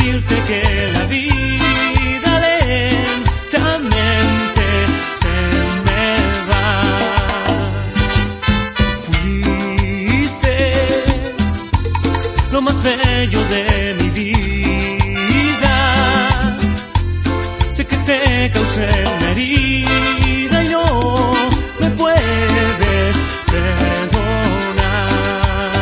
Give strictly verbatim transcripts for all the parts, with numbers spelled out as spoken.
decirte que la vida lentamente se me va. Fuiste lo más bello de mi vida. Sé que te causé una herida y no me puedes perdonar.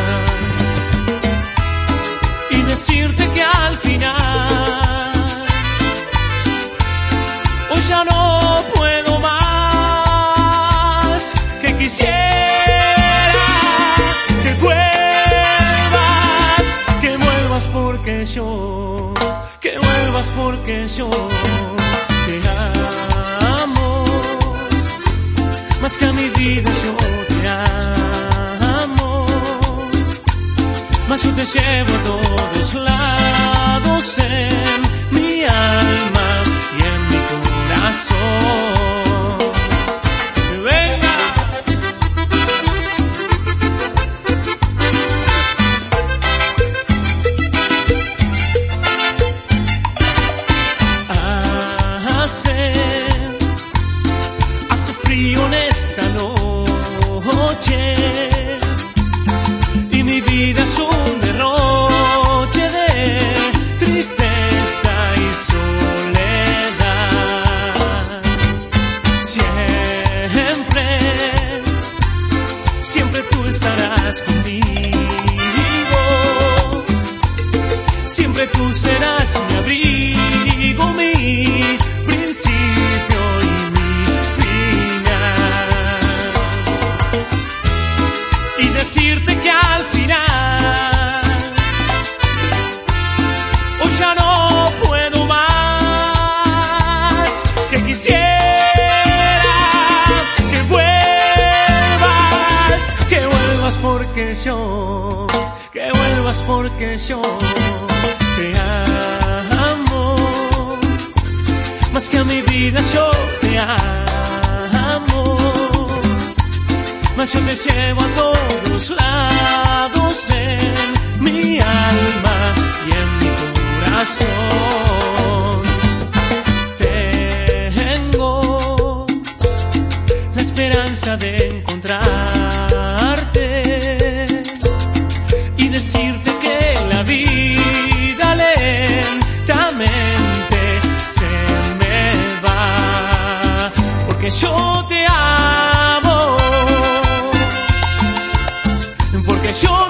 Y decirte que al final hoy ya no puedo más, que quisiera que vuelvas, que vuelvas porque yo, que vuelvas porque yo te amo, más que a mi vida yo te amo, más yo te llevo a todos lados en mi alma y en mi corazón. ¡Venga! Hace, hace frío en esta noche y mi vida es un derroche de tristeza y soledad. Siempre, siempre tú estarás conmigo, siempre tú serás mi abrigo, mi principio y mi final. Y decirte que al final hoy ya no puedo más, que quisiera que vuelvas, que vuelvas porque yo, que vuelvas porque yo te amo, más que a mi vida yo te amo, más yo te llevo a todos lados en mi alma y en mi corazón. Tengo la esperanza de encontrarte y decirte que la vida lentamente se me va, porque yo te amo, porque yo